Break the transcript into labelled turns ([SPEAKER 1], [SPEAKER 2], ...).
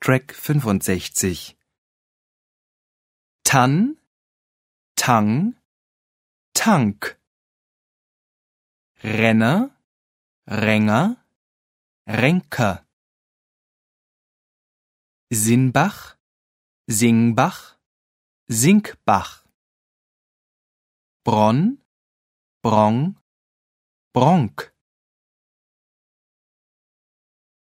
[SPEAKER 1] Track 65. Tann, Tang, Tank. Renner, Ränger, Ränker. Sinnbach, Singbach, Sinkbach. Bronn, Brong, Bronk.